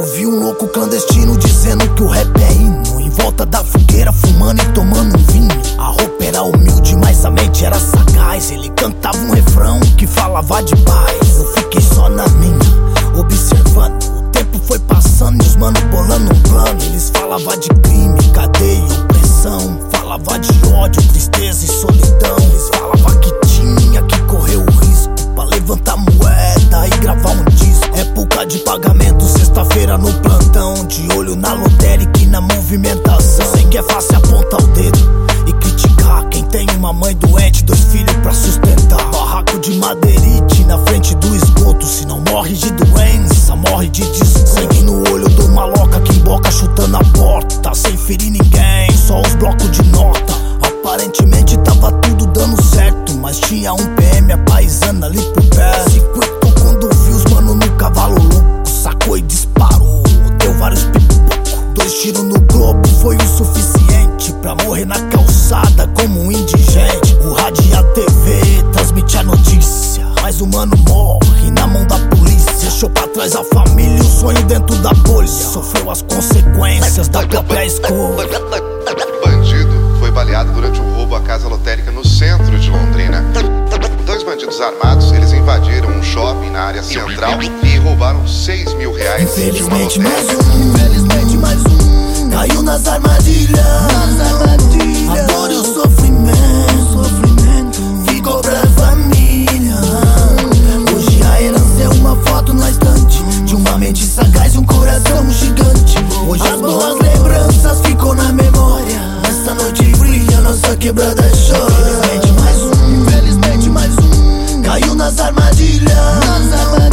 Eu vi um louco clandestino dizendo que o rap é hino, em volta da fogueira fumando e tomando um vinho. A roupa era humilde, mas a mente era sagaz. Ele cantava um refrão que falava de paz. Eu fiquei só na minha, observando. O tempo foi passando e os mano bolando um plano. Eles falavam de crime, cadeia, opressão. Falava de ódio, tristeza e solidão. Eles falavam que tinha que correr o risco pra levantar moeda e gravar um disco. Época de pagamento, sexta-feira no plantão, de olho na lotérica e na movimentação. Sei que é fácil apontar o dedo e criticar quem tem uma mãe doente, 2 filhos pra sustentar. Barraco de madeirite na frente do esgoto. Se não morre de doença, morre de desgosto. Sangue no olho do maloca que emboca chutando a porta, sem ferir ninguém, só os blocos de nota. Aparentemente tava tudo dando certo, mas tinha um PM apaisando ali por perto. Se cuitou quando viu os mano no cavalo louco, sacou e disparou, deu vários pipocos. 2 tiros no globo foi o suficiente pra morrer na calçada como um indigente. O rádio e a TV transmite a notícia, mas o mano morre na mão da polícia. Deixou pra trás a família e o sonho dentro da bolha. Sofreu as consequências da própria escolha. Bandido foi baleado durante um roubo à casa lotérica no centro de Londrina. 2 bandidos armados, eles invadiram um shopping na área central e roubaram 6 mil reais. Infelizmente mais um caiu nas armadilhas. A dor e o sofrimento ficou pra família. Hoje a herança é uma foto na estante de uma mente sagaz e um coração gigante. Hoje as boas lembranças ficou na memória. Nessa noite fria nossa quebrada chora. Infelizmente mais um caiu nas armadilhas.